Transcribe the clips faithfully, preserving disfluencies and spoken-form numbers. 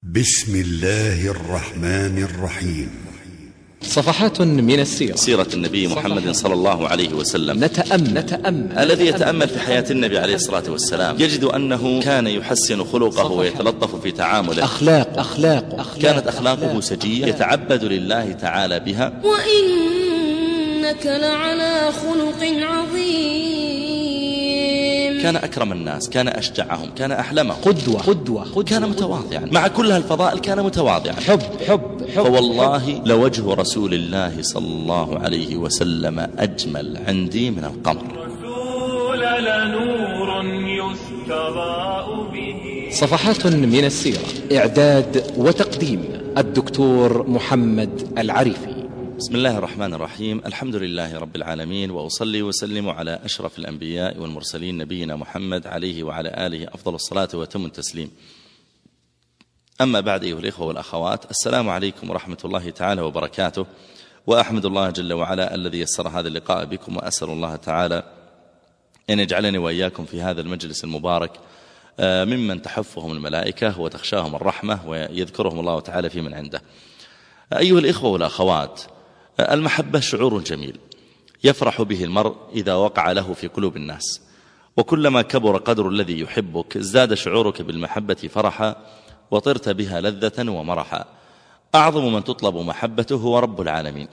بسم الله الرحمن الرحيم. صفحات من السيرة. سيرة النبي محمد صلى الله عليه وسلم. نتأمل, نتأمل. الذي يتأمل في حياة النبي عليه الصلاة والسلام يجد أنه كان يحسن خلقه ويتلطف في تعامله. أخلاق أخلاق, أخلاق كانت أخلاقه سجية يتعبد لله تعالى بها. وإنك لعلى خلق عظيم. كان أكرم الناس، كان أشجعهم، كان أحلمهم، قدوة قدوة, قدوة كان متواضعا. مع كل هالفضائل كان متواضعا. حب حب, حب فوالله لوجه رسول الله صلى الله عليه وسلم أجمل عندي من القمر. رسول لنور يستضاء به. صفحات من السيرة. إعداد وتقديم الدكتور محمد العريفي. بسم الله الرحمن الرحيم. الحمد لله رب العالمين، وأصلي وسلم على أشرف الأنبياء والمرسلين نبينا محمد عليه وعلى آله أفضل الصلاة وتم التسليم. أما بعد أيها الإخوة والأخوات، السلام عليكم ورحمة الله تعالى وبركاته. وأحمد الله جل وعلا الذي يسر هذا اللقاء بكم، وأسأل الله تعالى أن يجعلني وإياكم في هذا المجلس المبارك ممن تحفهم الملائكة وتخشاهم الرحمة ويذكرهم الله تعالى في من عنده. أيها الإخوة والأخوات، المحبة شعور جميل يفرح به المرء إذا وقع له في قلوب الناس، وكلما كبر قدر الذي يحبك ازداد شعورك بالمحبة فرحا وطرت بها لذة ومرحا. أعظم من تطلب محبته هو رب العالمين.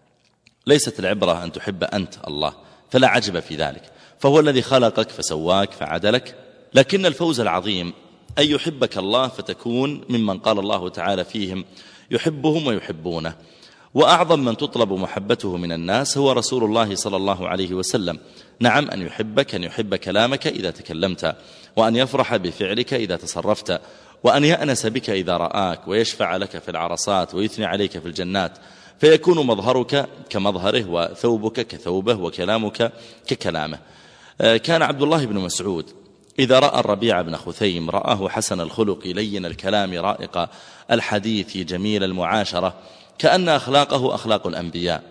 ليست العبرة أن تحب أنت الله، فلا عجب في ذلك، فهو الذي خلقك فسواك فعدلك. لكن الفوز العظيم أن يحبك الله فتكون ممن قال الله تعالى فيهم يحبهم ويحبونه. وأعظم من تطلب محبته من الناس هو رسول الله صلى الله عليه وسلم. نعم، أن يحبك، أن يحب كلامك إذا تكلمت، وأن يفرح بفعلك إذا تصرفت، وأن يأنس بك إذا رآك، ويشفع لك في العرصات، ويثني عليك في الجنات، فيكون مظهرك كمظهره، وثوبك كثوبه، وكلامك ككلامه. كان عبد الله بن مسعود إذا رأى الربيع بن خثيم رآه حسن الخلق لين الكلام رائق الحديث جميل المعاشرة، كأن أخلاقه أخلاق الأنبياء.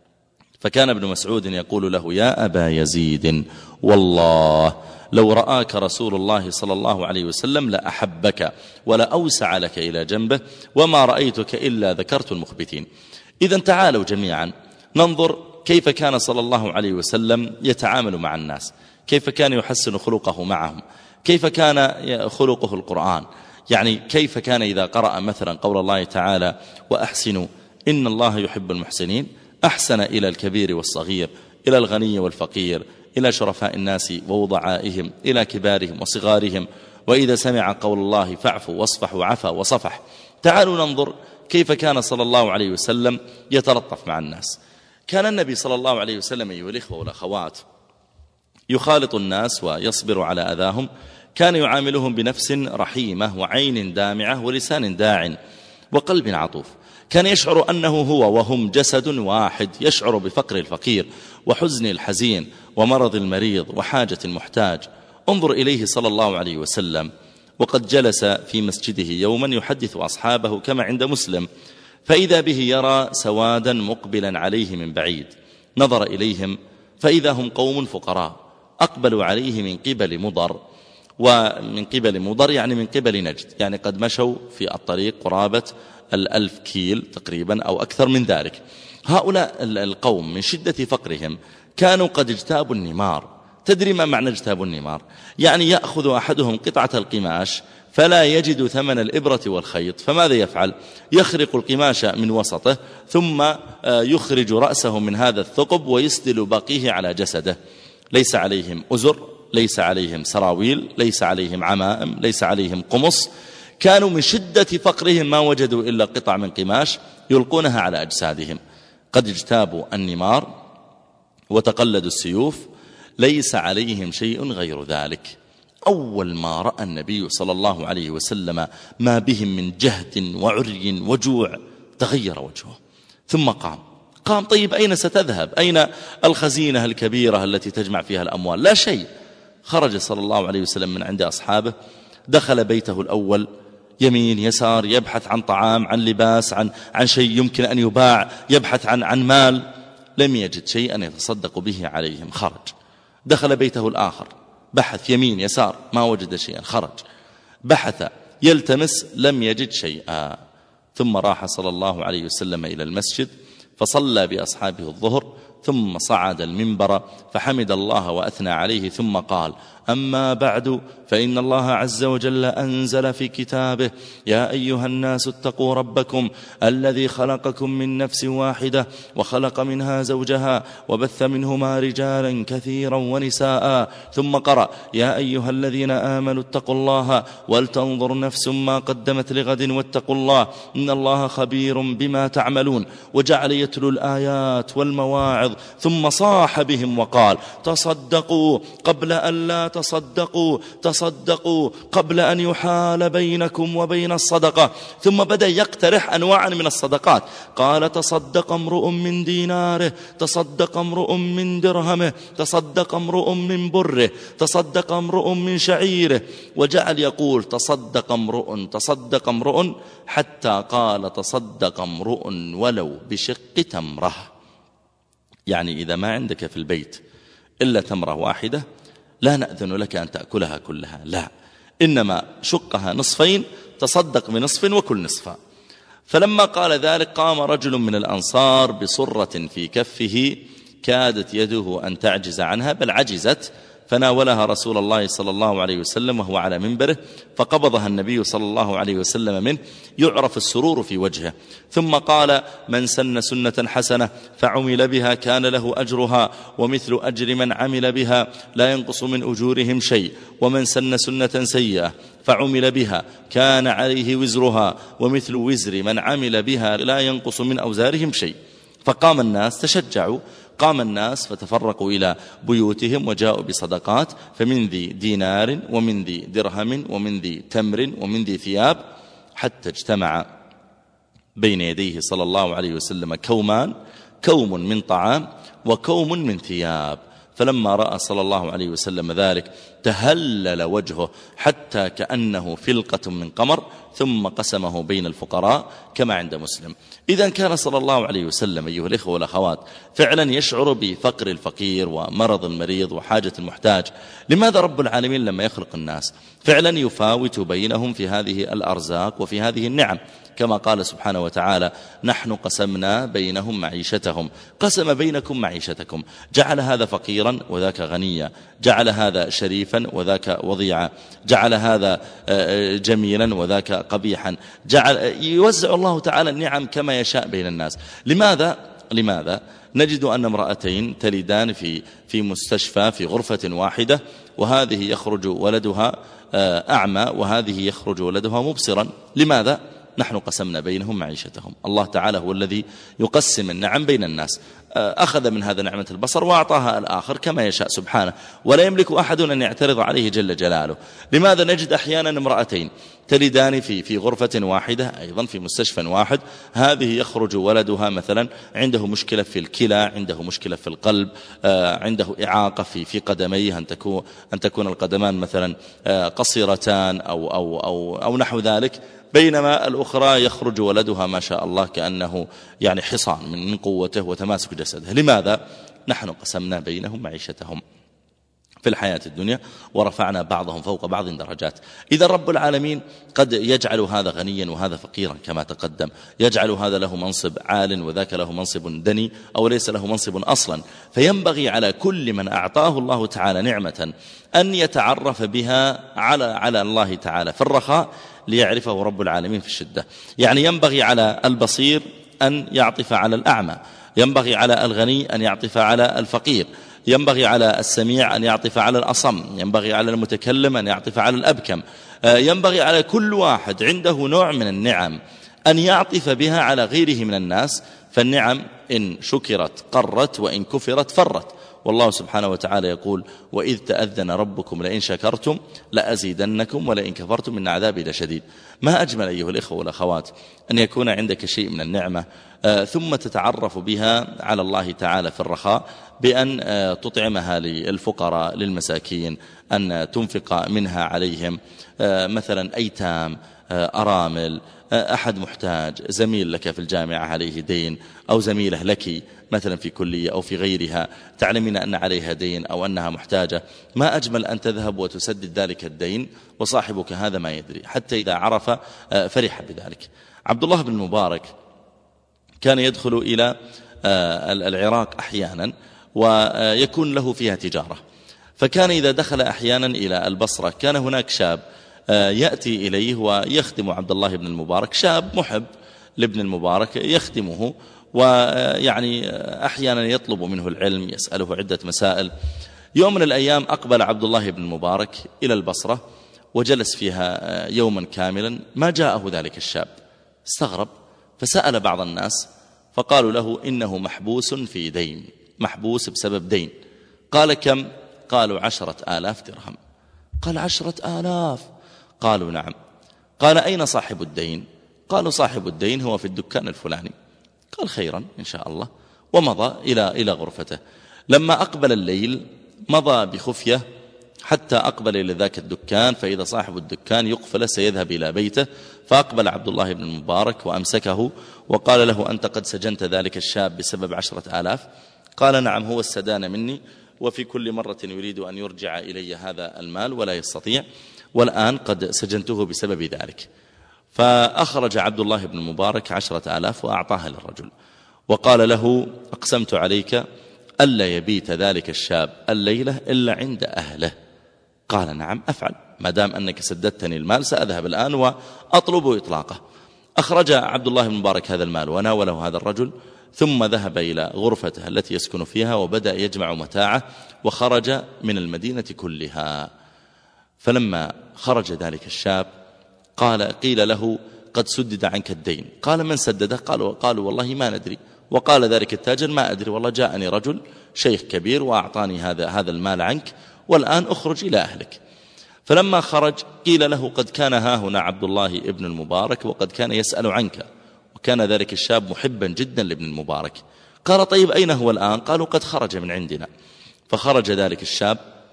فكان ابن مسعود يقول له: يا أبا يزيد، والله لو رآك رسول الله صلى الله عليه وسلم لأحبك ولا أوسع لك إلى جنبه، وما رأيتك إلا ذكرت المخبتين. إذن تعالوا جميعا ننظر كيف كان صلى الله عليه وسلم يتعامل مع الناس، كيف كان يحسن خلقه معهم، كيف كان خلقه القرآن. يعني كيف كان إذا قرأ مثلا قول الله تعالى: وأحسنوا إن الله يحب المحسنين، أحسن إلى الكبير والصغير، إلى الغني والفقير، إلى شرفاء الناس ووضعائهم، إلى كبارهم وصغارهم. وإذا سمع قول الله فاعفوا واصفحوا عفا وصفح. تعالوا ننظر كيف كان صلى الله عليه وسلم يتلطف مع الناس. كان النبي صلى الله عليه وسلم أيها الإخوة والأخوات يخالط الناس ويصبر على أذاهم. كان يعاملهم بنفس رحيمة وعين دامعة ولسان داع وقلب عطوف. كان يشعر أنه هو وهم جسد واحد، يشعر بفقر الفقير وحزن الحزين ومرض المريض وحاجة المحتاج. انظر إليه صلى الله عليه وسلم وقد جلس في مسجده يوما يحدث أصحابه كما عند مسلم، فإذا به يرى سوادا مقبلا عليه من بعيد، نظر إليهم فإذا هم قوم فقراء أقبلوا عليه من قبل مضر، ومن قبل مضر يعني من قبل نجد، يعني قد مشوا في الطريق قرابة الألف كيل تقريبا أو أكثر من ذلك. هؤلاء القوم من شدة فقرهم كانوا قد اجتابوا النمار. تدري ما معنى اجتابوا النمار؟ يعني يأخذ أحدهم قطعة القماش فلا يجد ثمن الإبرة والخيط، فماذا يفعل؟ يخرق القماش من وسطه ثم يخرج رأسه من هذا الثقب ويسدل باقيه على جسده. ليس عليهم أزر، ليس عليهم سراويل، ليس عليهم عمائم، ليس عليهم قمص. كانوا من شدة فقرهم ما وجدوا إلا قطع من قماش يلقونها على أجسادهم. قد اجتابوا النمار وتقلدوا السيوف، ليس عليهم شيء غير ذلك. أول ما رأى النبي صلى الله عليه وسلم ما بهم من جهد وعري وجوع تغير وجهه، ثم قام قام طيب أين ستذهب؟ أين الخزينة الكبيرة التي تجمع فيها الأموال؟ لا شيء. خرج صلى الله عليه وسلم من عند أصحابه، دخل بيته الأول يمين يسار، يبحث عن طعام، عن لباس، عن, عن شيء يمكن أن يباع، يبحث عن, عن مال. لم يجد شيئا يتصدق به عليهم، خرج. دخل بيته الآخر، بحث يمين يسار، ما وجد شيئا، خرج. بحث يلتمس لم يجد شيئا. ثم راح صلى الله عليه وسلم إلى المسجد فصلى بأصحابه الظهر، ثم صعد المنبر فحمد الله وأثنى عليه، ثم قال: أما بعد، فإن الله عز وجل أنزل في كتابه: يا أيها الناس اتقوا ربكم الذي خلقكم من نفس واحدة وخلق منها زوجها وبث منهما رجالا كثيرا ونساء. ثم قرأ: يا أيها الذين آمنوا اتقوا الله ولتنظر نفس ما قدمت لغد واتقوا الله إن الله خبير بما تعملون. وجعل يتلو الآيات والمواعظ، ثم صاح بهم وقال: تصدقوا قبل أن لا تصدقوا، تصدقوا قبل أن يحال بينكم وبين الصدقة. ثم بدأ يقترح أنواعا من الصدقات، قال: تصدق امرؤ من ديناره، تصدق امرؤ من درهمه، تصدق امرؤ من بره، تصدق امرؤ من شعيره. وجعل يقول: تصدق امرؤ، تصدق امرؤ، حتى قال: تصدق امرؤ ولو بشق تمره. يعني إذا ما عندك في البيت إلا تمرة واحدة لا نأذن لك أن تأكلها كلها، لا، إنما شقها نصفين، تصدق بنصف وكل نصفا. فلما قال ذلك قام رجل من الأنصار بصرة في كفه كادت يده أن تعجز عنها، بل عجزت، فناولها رسول الله صلى الله عليه وسلم وهو على منبره، فقبضها النبي صلى الله عليه وسلم منه، يعرف السرور في وجهه. ثم قال: من سن سنة حسنة فعمل بها كان له أجرها ومثل أجر من عمل بها لا ينقص من أجورهم شيء، ومن سن سنة سيئة فعمل بها كان عليه وزرها ومثل وزر من عمل بها لا ينقص من أوزارهم شيء. فقام الناس تشجعوا، قام الناس فتفرقوا إلى بيوتهم وجاءوا بصدقات، فمن ذي دينار ومن ذي درهم ومن ذي تمر ومن ذي ثياب، حتى اجتمع بين يديه صلى الله عليه وسلم كومان، كوم من طعام وكوم من ثياب. فلما رأى صلى الله عليه وسلم ذلك تهلل وجهه حتى كأنه فلقة من قمر، ثم قسمه بين الفقراء كما عند مسلم. إذا كان صلى الله عليه وسلم أيها الإخوة والأخوات فعلا يشعر بفقر الفقير ومرض المريض وحاجة المحتاج، لماذا رب العالمين لما يخلق الناس فعلا يفاوت بينهم في هذه الأرزاق وفي هذه النعم؟ كما قال سبحانه وتعالى: نحن قسمنا بينهم معيشتهم، قسم بينكم معيشتكم، جعل هذا فقيرا وذاك غنيا، جعل هذا شريفا وذاك وضيعا، جعل هذا جميلا وذاك قبيحا، جعل يوزع الله تعالى النعم كما يشاء بين الناس. لماذا؟ لماذا نجد أن امرأتين تلدان في في مستشفى في غرفة واحدة، وهذه يخرج ولدها أعمى وهذه يخرج ولدها مبصرا؟ لماذا؟ نحن قسمنا بينهم معيشتهم. الله تعالى هو الذي يقسم النعم بين الناس، أخذ من هذا نعمة البصر وأعطاها الآخر كما يشاء سبحانه، ولا يملك أحد أن يعترض عليه جل جلاله. لماذا نجد أحيانا امرأتين تلدان في في غرفة واحدة أيضا في مستشفى واحد، هذه يخرج ولدها مثلا عنده مشكلة في الكلى، عنده مشكلة في القلب، عنده إعاقة في في قدميه، أن تكون أن تكون القدمان مثلا قصيرتان أو أو أو أو نحو ذلك، بينما الأخرى يخرج ولدها ما شاء الله كأنه يعني حصان من قوته وتماسك جسده. لماذا؟ نحن قسمنا بينهم معيشتهم في الحياة الدنيا ورفعنا بعضهم فوق بعض درجات. إذا رب العالمين قد يجعل هذا غنيا وهذا فقيرا كما تقدم، يجعل هذا له منصب عال وذاك له منصب دني أو ليس له منصب أصلا، فينبغي على كل من أعطاه الله تعالى نعمة أن يتعرف بها على على الله تعالى في الرخاء ليعرفه رب العالمين في الشدة. يعني ينبغي على البصير أن يعطف على الأعمى، ينبغي على الغني أن يعطف على الفقير، ينبغي على السميع أن يعطف على الأصم، ينبغي على المتكلم أن يعطف على الأبكم، ينبغي على كل واحد عنده نوع من النعم أن يعطف بها على غيره من الناس. فالنعم إن شكرت قرت وإن كفرت فرت. والله سبحانه وتعالى يقول: وإذ تأذن ربكم لئن شكرتم لأزيدنكم ولئن كفرتم إن عذابي لشديد. ما أجمل أيها الإخوة والأخوات أن يكون عندك شيء من النعمة آه ثم تتعرف بها على الله تعالى في الرخاء بأن آه تطعمها للفقراء للمساكين، أن تنفق منها عليهم، آه مثلا أيتام، أرامل، أحد محتاج، زميل لك في الجامعة عليه دين، أو زميلة لك مثلا في كلية أو في غيرها تعلمين أن عليها دين أو أنها محتاجة، ما أجمل أن تذهب وتسدد ذلك الدين وصاحبك هذا ما يدري، حتى إذا عرف فرح بذلك. عبد الله بن المبارك كان يدخل إلى العراق أحيانا ويكون له فيها تجارة، فكان إذا دخل أحيانا إلى البصرة كان هناك شاب يأتي إليه ويخدم عبد الله بن المبارك، شاب محب لابن المبارك يخدمه، ويعني أحيانا يطلب منه العلم، يسأله عدة مسائل. يوم من الأيام أقبل عبد الله بن المبارك إلى البصرة وجلس فيها يوما كاملا، ما جاءه ذلك الشاب، استغرب فسأل بعض الناس فقالوا له إنه محبوس في دين، محبوس بسبب دين. قال كم؟ قالوا عشرة آلاف درهم. قال عشرة آلاف؟ قالوا نعم. قال أين صاحب الدين؟ قالوا صاحب الدين هو في الدكان الفلاني. قال خيرا إن شاء الله، ومضى إلى إلى غرفته. لما أقبل الليل مضى بخفية حتى أقبل إلى ذاك الدكان، فإذا صاحب الدكان يقفل سيذهب إلى بيته، فأقبل عبد الله بن المبارك وأمسكه وقال له أنت قد سجنت ذلك الشاب بسبب عشرة آلاف؟ قال نعم، هو استدان مني، وفي كل مرة يريد أن يرجع إلي هذا المال ولا يستطيع، والآن قد سجنته بسبب ذلك. فأخرج عبد الله بن المبارك عشرة آلاف وأعطاها للرجل، وقال له أقسمت عليك ألا يبيت ذلك الشاب الليلة إلا عند أهله. قال نعم أفعل، ما دام أنك سددتني المال سأذهب الآن وأطلب إطلاقه. أخرج عبد الله بن المبارك هذا المال وناوله هذا الرجل، ثم ذهب إلى غرفته التي يسكن فيها وبدأ يجمع متاعه، وخرج من المدينة كلها. فلما خرج ذلك الشاب قال قيل له قد سدد عنك الدين. قال من سدده؟ قالوا, قالوا والله ما ندري. وقال ذلك التاجر ما أدري، والله جاءني رجل شيخ كبير وأعطاني هذا هذا المال عنك، والآن أخرج إلى أهلك. فلما خرج قيل له قد كان ها هنا عبد الله ابن المبارك وقد كان يسأل عنك، وكان ذلك الشاب محبا جدا لابن المبارك. قال طيب أين هو الآن؟ قالوا قد خرج من عندنا. فخرج ذلك الشاب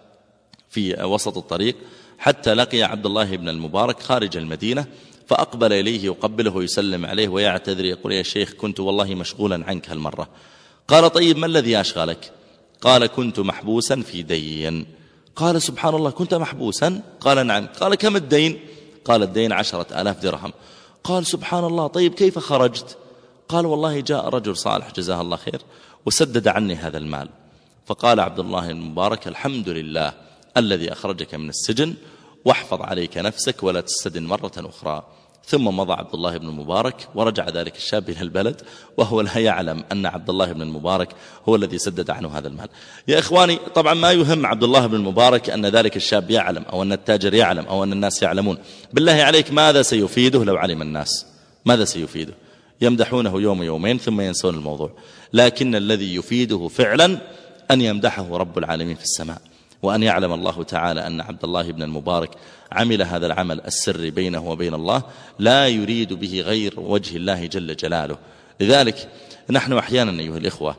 في وسط الطريق حتى لقي عبد الله بن المبارك خارج المدينة، فأقبل إليه يقبله ويسلم عليه ويعتذر، يقول يا شيخ كنت والله مشغولا عنك هالمرة. قال طيب ما الذي أشغلك؟ قال كنت محبوسا في دين. قال سبحان الله، كنت محبوسا؟ قال نعم. قال كم الدين؟ قال الدين عشرة آلاف درهم. قال سبحان الله، طيب كيف خرجت؟ قال والله جاء رجل صالح جزاه الله خير وسدد عني هذا المال. فقال عبد الله المبارك الحمد لله الذي أخرجك من السجن، واحفظ عليك نفسك ولا تستدن مرة أخرى. ثم مضى عبد الله بن المبارك ورجع ذلك الشاب إلى البلد وهو لا يعلم أن عبد الله بن المبارك هو الذي سدد عنه هذا المال. يا إخواني، طبعا ما يهم عبد الله بن المبارك أن ذلك الشاب يعلم أو أن التاجر يعلم أو أن الناس يعلمون. بالله عليك ماذا سيفيده لو علم الناس؟ ماذا سيفيده؟ يمدحونه يوم يومين ثم ينسون الموضوع. لكن الذي يفيده فعلا أن يمدحه رب العالمين في السماء، وأن يعلم الله تعالى أن عبد الله بن المبارك عمل هذا العمل السري بينه وبين الله، لا يريد به غير وجه الله جل جلاله. لذلك نحن أحيانا أيها الإخوة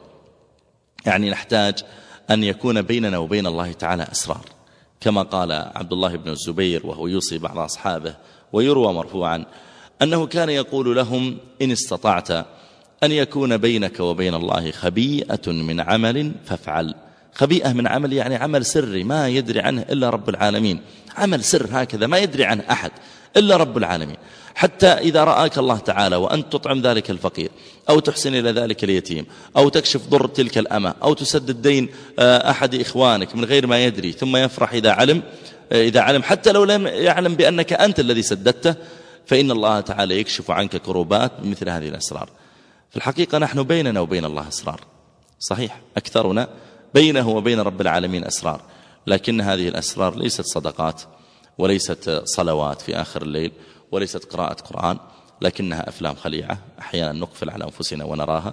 يعني نحتاج أن يكون بيننا وبين الله تعالى أسرار، كما قال عبد الله بن الزبير وهو يوصي بعض أصحابه، ويروى مرفوعا أنه كان يقول لهم إن استطعت أن يكون بينك وبين الله خبيئة من عمل فافعل. خبيئة من عمل يعني عمل سري ما يدري عنه إلا رب العالمين، عمل سر هكذا ما يدري عنه أحد إلا رب العالمين. حتى إذا رآك الله تعالى وأنت تطعم ذلك الفقير أو تحسن إلى ذلك اليتيم أو تكشف ضر تلك الأمة أو تسدد دين أحد إخوانك من غير ما يدري، ثم يفرح إذا علم إذا علم حتى لو لم يعلم بأنك أنت الذي سددته، فإن الله تعالى يكشف عنك كروبات بمثل هذه الأسرار. في الحقيقة نحن بيننا وبين الله أسرار، صحيح أكثرنا بينه وبين رب العالمين أسرار، لكن هذه الأسرار ليست صدقات وليست صلوات في آخر الليل وليست قراءة قرآن، لكنها أفلام خليعة أحيانا نقفل على أنفسنا ونراها،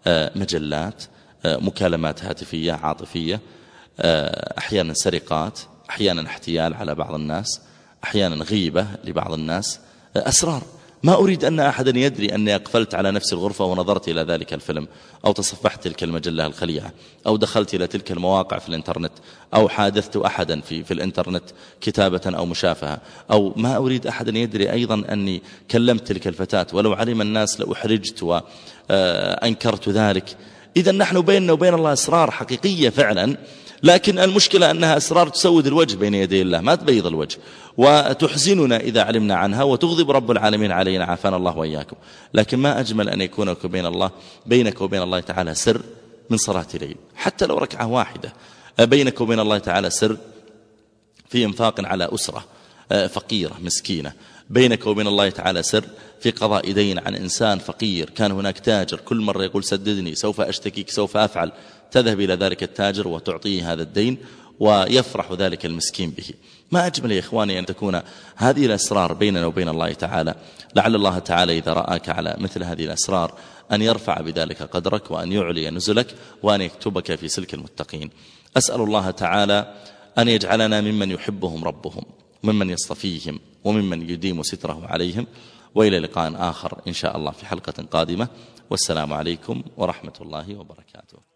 مجلات، مكالمات هاتفية عاطفية، أحيانا سرقات، أحيانا احتيال على بعض الناس، أحيانا غيبة لبعض الناس، أسرار ما أريد أن أحدا يدري أني أقفلت على نفس الغرفة ونظرت إلى ذلك الفيلم، أو تصفحت تلك المجلة الخليعة، أو دخلت إلى تلك المواقع في الإنترنت، أو حادثت أحدا في, في الإنترنت كتابة أو مشافهة، أو ما أريد أحدا يدري أيضا أني كلمت تلك الفتاة، ولو علم الناس لأحرجت وأنكرت ذلك. إذا نحن بيننا وبين الله أسرار حقيقية فعلا، لكن المشكلة أنها أسرار تسود الوجه بين يدي الله، ما تبيض الوجه، وتحزننا إذا علمنا عنها، وتغضب رب العالمين علينا، عافانا الله وإياكم. لكن ما أجمل أن يكون وبين الله بينك وبين الله تعالى سر من صلاة الليل، حتى لو ركعة واحدة، بينك وبين الله تعالى سر في إنفاق على أسرة فقيرة مسكينة، بينك وبين الله تعالى سر في قضاء دين عن إنسان فقير، كان هناك تاجر كل مرة يقول سددني، سوف أشتكيك، سوف أفعل، تذهب إلى ذلك التاجر وتعطيه هذا الدين ويفرح ذلك المسكين به. ما أجمل يا إخواني أن تكون هذه الأسرار بيننا وبين الله تعالى. لعل الله تعالى إذا رآك على مثل هذه الأسرار أن يرفع بذلك قدرك، وأن يعلي نزلك، وأن يكتبك في سلك المتقين. أسأل الله تعالى أن يجعلنا ممن يحبهم ربهم، وممن يصطفيهم، وممن يديم ستره عليهم. وإلى لقاء آخر إن شاء الله في حلقة قادمة، والسلام عليكم ورحمة الله وبركاته.